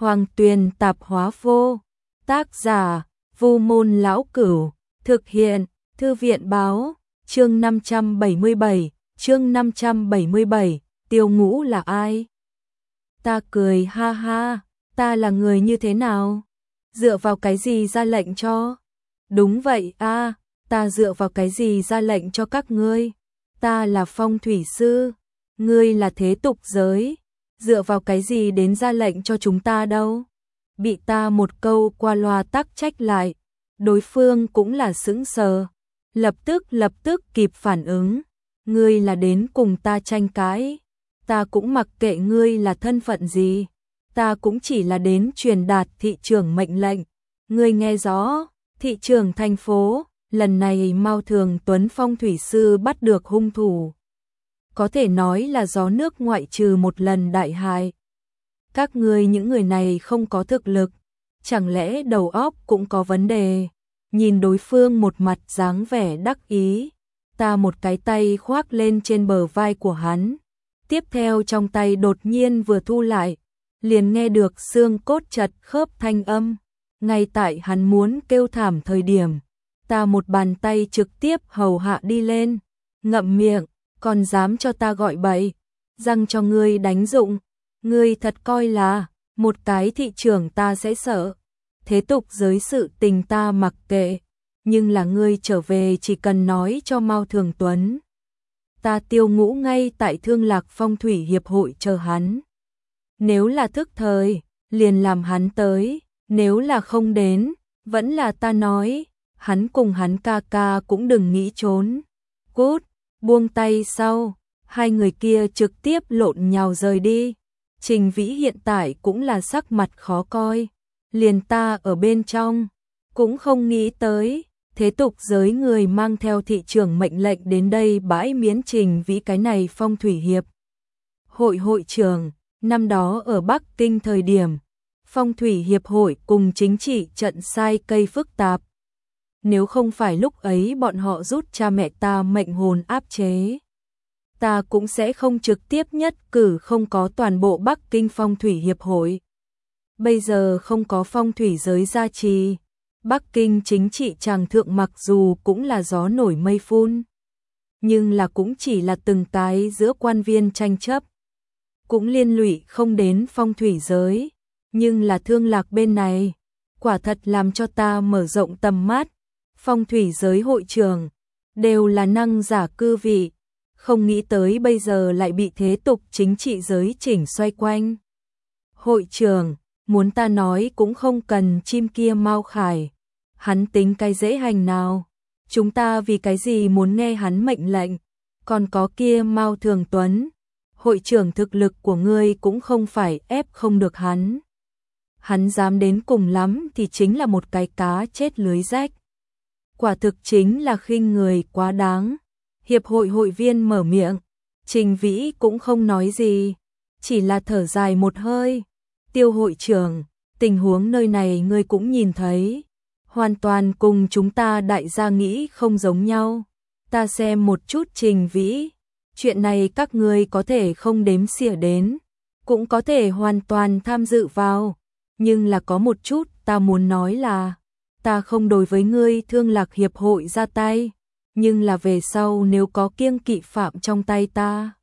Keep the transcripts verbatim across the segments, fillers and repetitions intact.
Hoàng Tuyền Tạp Hóa Vô. Tác giả: Vu Môn Lão Cửu. Thực hiện: Thư viện Báo. Chương năm trăm bảy mươi bảy. Chương năm trăm bảy mươi bảy. Tiêu Ngũ là ai? Ta cười ha ha. Ta là người như thế nào? Dựa vào cái gì ra lệnh cho? Đúng vậy a, à, ta dựa vào cái gì ra lệnh cho các ngươi? Ta là phong thủy sư, ngươi là thế tục giới, dựa vào cái gì đến ra lệnh cho chúng ta đâu? Bị ta một câu qua loa tắc trách lại, đối phương cũng là sững sờ, lập tức lập tức kịp phản ứng, ngươi là đến cùng ta tranh cãi, ta cũng mặc kệ ngươi là thân phận gì, ta cũng chỉ là đến truyền đạt thị trưởng mệnh lệnh, ngươi nghe rõ? Thị trưởng thành phố, lần này Mao Thường Tuấn phong thủy sư bắt được hung thủ. Có thể nói là gió nước ngoại trừ một lần đại hại. Các ngươi những người này không có thực lực, chẳng lẽ đầu óc cũng có vấn đề? Nhìn đối phương một mặt dáng vẻ đắc ý, ta một cái tay khoác lên trên bờ vai của hắn. Tiếp theo trong tay đột nhiên vừa thu lại, liền nghe được xương cốt chật khớp thanh âm. Ngay tại hắn muốn kêu thảm thời điểm, ta một bàn tay trực tiếp hầu hạ đi lên, ngậm miệng, còn dám cho ta gọi bậy, răng cho ngươi đánh dụng, ngươi thật coi là một cái thị trưởng ta sẽ sợ. Thế tục giới sự tình ta mặc kệ, nhưng là ngươi trở về chỉ cần nói cho Mao Thường Tuấn. Ta Tiêu Ngũ ngay tại Thương Lạc Phong Thủy Hiệp hội chờ hắn. Nếu là thức thời, liền làm hắn tới. Nếu là không đến, vẫn là ta nói, hắn cùng hắn ca ca cũng đừng nghĩ trốn. Cút, buông tay sau, hai người kia trực tiếp lộn nhào rời đi. Trình Vĩ hiện tại cũng là sắc mặt khó coi, liền ta ở bên trong, cũng không nghĩ tới, thế tục giới người mang theo thị trưởng mệnh lệnh đến đây bãi miễn Trình Vĩ cái này phong thủy hiệp. Hội hội trưởng, năm đó ở Bắc Kinh thời điểm, Phong thủy hiệp hội cùng chính trị trận sai cây phức tạp. Nếu không phải lúc ấy bọn họ rút cha mẹ ta mệnh hồn áp chế, ta cũng sẽ không trực tiếp nhất cử không có toàn bộ Bắc Kinh phong thủy hiệp hội. Bây giờ không có phong thủy giới gia trì, Bắc Kinh chính trị tràng thượng mặc dù cũng là gió nổi mây phun, nhưng là cũng chỉ là từng cái giữa quan viên tranh chấp, cũng liên lụy không đến phong thủy giới. Nhưng là Thương Lạc bên này, quả thật làm cho ta mở rộng tầm mắt. Phong thủy giới hội trưởng đều là năng giả cư vị, không nghĩ tới bây giờ lại bị thế tục chính trị giới chỉnh xoay quanh. Hội trưởng, muốn ta nói cũng không cần chim kia Mao Khải, hắn tính cái dễ hành nào, chúng ta vì cái gì muốn nghe hắn mệnh lệnh, còn có kia Mao Thường Tuấn, hội trưởng thực lực của ngươi cũng không phải ép không được hắn. Hắn dám đến cùng lắm thì chính là một cái cá chết lưới rách. Quả thực chính là khinh người quá đáng. Hiệp hội hội viên mở miệng, Trình Vĩ cũng không nói gì, chỉ là thở dài một hơi. Tiêu hội trưởng, tình huống nơi này ngươi cũng nhìn thấy, hoàn toàn cùng chúng ta đại gia nghĩ không giống nhau. Ta xem một chút Trình Vĩ, chuyện này các ngươi có thể không đếm xỉa đến, cũng có thể hoàn toàn tham dự vào. Nhưng là có một chút ta muốn nói là, ta không đối với ngươi Thương Lạc hiệp hội ra tay, nhưng là về sau nếu có kiêng kỵ phạm trong tay ta,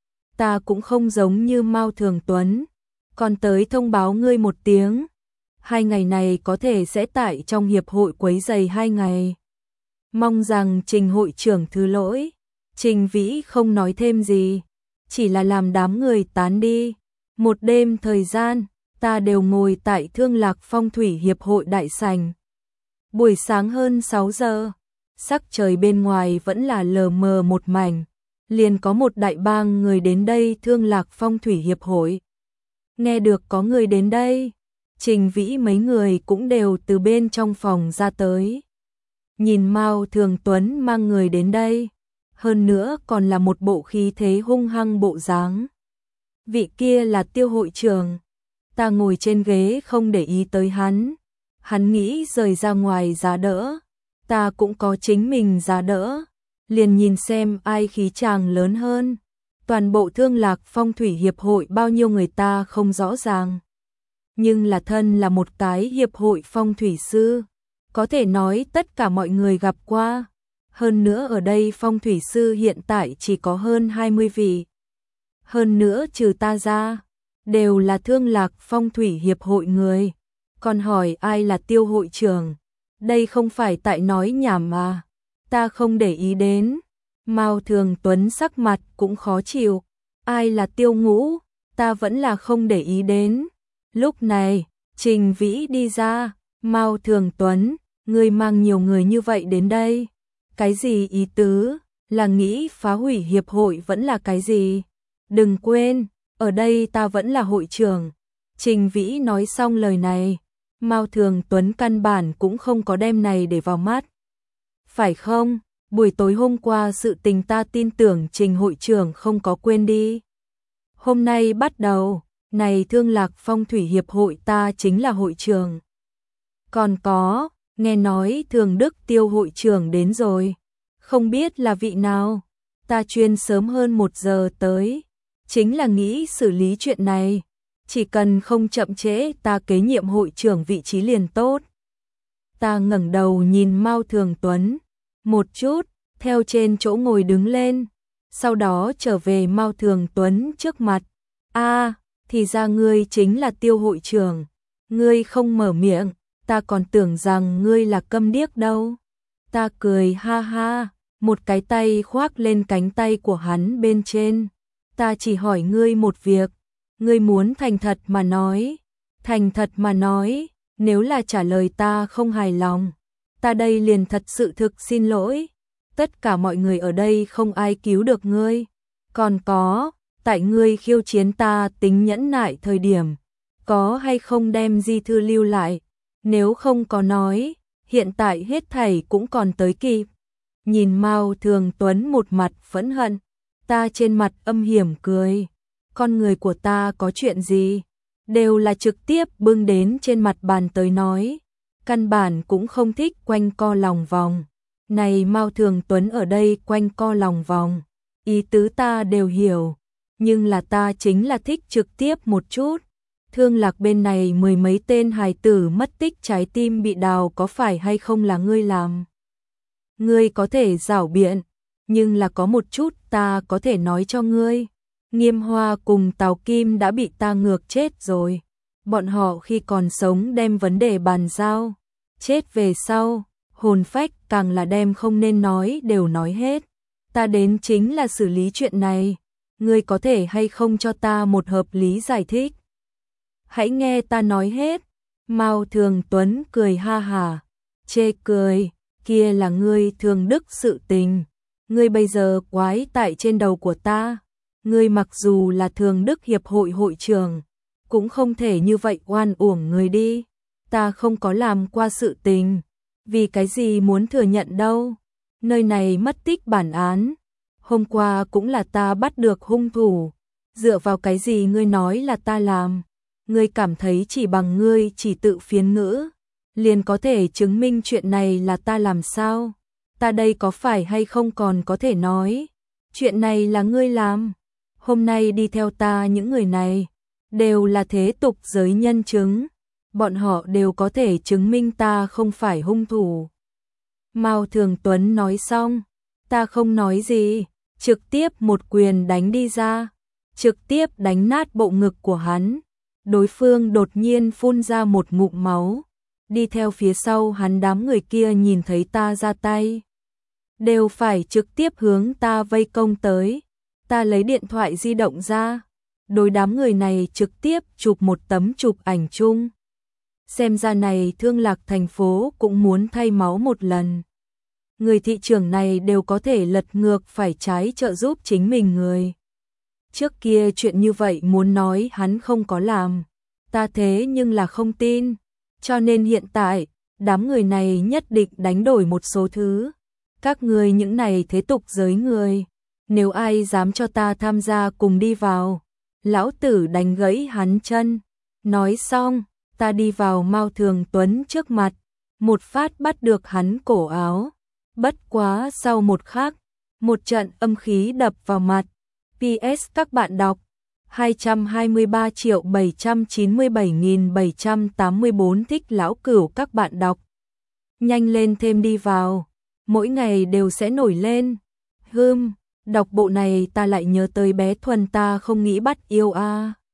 ta cũng không giống như Mao Thường Tuấn, còn tới thông báo ngươi một tiếng. Hai ngày này có thể sẽ tại trong hiệp hội quấy rầy hai ngày. Mong rằng Trình hội trưởng thứ lỗi. Trình Vĩ không nói thêm gì, chỉ là làm đám người tán đi. Một đêm thời gian, ta đều ngồi tại Thương Lạc Phong thủy hiệp hội đại sảnh. Buổi sáng hơn sáu giờ, sắc trời bên ngoài vẫn là lờ mờ một mảnh, liền có một đại bang người đến đây Thương Lạc Phong thủy hiệp hội. Nghe được có người đến đây, Trình Vĩ mấy người cũng đều từ bên trong phòng ra tới. Nhìn Mao Thường Tuấn mang người đến đây, hơn nữa còn là một bộ khí thế hung hăng bộ dáng. Vị kia là Tiêu hội trưởng. Ta ngồi trên ghế không để ý tới hắn, hắn nghĩ rời ra ngoài giá đỡ, ta cũng có chính mình giá đỡ, liền nhìn xem ai khí chàng lớn hơn. Toàn bộ Thương Lạc Phong thủy hiệp hội bao nhiêu người ta không rõ ràng, nhưng là thân là một cái hiệp hội phong thủy sư, có thể nói tất cả mọi người gặp qua. Hơn nữa ở đây phong thủy sư hiện tại chỉ có hơn hai mươi vị. Hơn nữa trừ ta ra, đều là Thương Lạc Phong thủy hiệp hội người. Còn hỏi ai là Tiêu hội trưởng? Đây không phải tại nói nhảm mà. Ta không để ý đến. Mao Thường Tuấn sắc mặt cũng khó chịu. Ai là Tiêu Ngũ? Ta vẫn là không để ý đến. Lúc này, Trình Vĩ đi ra. Mao Thường Tuấn, ngươi mang nhiều người như vậy đến đây. Cái gì ý tứ? Là nghĩ phá hủy hiệp hội vẫn là cái gì? Đừng quên, ở đây ta vẫn là hội trưởng. Trình Vĩ nói xong lời này, Mao Thường Tuấn căn bản cũng không có đem này để vào mắt. Phải không? Buổi tối hôm qua sự tình ta tin tưởng Trình hội trưởng không có quên đi. Hôm nay bắt đầu, này Thương Lạc Phong thủy hiệp hội ta chính là hội trưởng. Còn có, nghe nói Thường Đức Tiêu hội trưởng đến rồi. Không biết là vị nào, ta chuyên sớm hơn một giờ tới. Chính là nghĩ xử lý chuyện này. Chỉ cần không chậm trễ ta kế nhiệm hội trưởng vị trí liền tốt. Ta ngẩng đầu nhìn Mao Thường Tuấn một chút, theo trên chỗ ngồi đứng lên. Sau đó trở về Mao Thường Tuấn trước mặt. A, thì ra ngươi chính là Tiêu hội trưởng. Ngươi không mở miệng, ta còn tưởng rằng ngươi là câm điếc đâu. Ta cười ha ha, một cái tay khoác lên cánh tay của hắn bên trên. Ta chỉ hỏi ngươi một việc, ngươi muốn thành thật mà nói, thành thật mà nói, nếu là trả lời ta không hài lòng, ta đây liền thật sự thực xin lỗi, tất cả mọi người ở đây không ai cứu được ngươi, còn có, tại ngươi khiêu chiến ta tính nhẫn nại thời điểm, có hay không đem di thư lưu lại, nếu không có nói, hiện tại hết thảy cũng còn tới kịp. Nhìn Mao Thường Tuấn một mặt phẫn hận, ta trên mặt âm hiểm cười, con người của ta có chuyện gì, đều là trực tiếp bưng đến trên mặt bàn tới nói, căn bản cũng không thích quanh co lòng vòng. Này Mao Thường Tuấn ở đây quanh co lòng vòng, ý tứ ta đều hiểu, nhưng là ta chính là thích trực tiếp một chút. Thương Lạc bên này mười mấy tên hài tử mất tích trái tim bị đào có phải hay không là ngươi làm? Ngươi có thể giảo biện, nhưng là có một chút ta có thể nói cho ngươi. Nghiêm Hoa cùng Tào Kim đã bị ta ngược chết rồi. Bọn họ khi còn sống đem vấn đề bàn giao. Chết về sau, hồn phách càng là đem không nên nói đều nói hết. Ta đến chính là xử lý chuyện này. Ngươi có thể hay không cho ta một hợp lý giải thích? Hãy nghe ta nói hết. Mao Thường Tuấn cười ha hà, chê cười, kia là ngươi Thường Đức sự tình. Ngươi bây giờ quái tại trên đầu của ta. Ngươi mặc dù là Thường Đức hiệp hội hội trưởng, cũng không thể như vậy oan uổng người đi. Ta không có làm qua sự tình, vì cái gì muốn thừa nhận đâu. Nơi này mất tích bản án, hôm qua cũng là ta bắt được hung thủ. Dựa vào cái gì ngươi nói là ta làm? Ngươi cảm thấy chỉ bằng ngươi chỉ tự phiến ngữ, liền có thể chứng minh chuyện này là ta làm sao? Ta đây có phải hay không còn có thể nói, chuyện này là ngươi làm? Hôm nay đi theo ta những người này, đều là thế tục giới nhân chứng, bọn họ đều có thể chứng minh ta không phải hung thủ. Mao Thường Tuấn nói xong, ta không nói gì, trực tiếp một quyền đánh đi ra, trực tiếp đánh nát bộ ngực của hắn. Đối phương đột nhiên phun ra một ngụm máu, đi theo phía sau hắn đám người kia nhìn thấy ta ra tay, đều phải trực tiếp hướng ta vây công tới. Ta lấy điện thoại di động ra, đối đám người này trực tiếp chụp một tấm chụp ảnh chung. Xem ra này Thương Lạc thành phố cũng muốn thay máu một lần. Người thị trường này đều có thể lật ngược phải trái trợ giúp chính mình người. Trước kia chuyện như vậy muốn nói hắn không có làm, ta thế nhưng là không tin. Cho nên hiện tại, đám người này nhất định đánh đổi một số thứ. Các người những này thế tục giới người, nếu ai dám cho ta tham gia cùng đi vào, lão tử đánh gãy hắn chân. Nói xong, ta đi vào Mao Thường Tuấn trước mặt, một phát bắt được hắn cổ áo. Bất quá sau một khắc, một trận âm khí đập vào mặt. pê ét các bạn đọc hai trăm hai mươi ba triệu bảy trăm chín mươi bảy nghìn bảy trăm tám mươi bốn thích lão cửu các bạn đọc. Nhanh lên thêm đi vào, mỗi ngày đều sẽ nổi lên. Hưm, đọc bộ này ta lại nhớ tới bé Thuần ta không nghĩ bắt yêu a. À.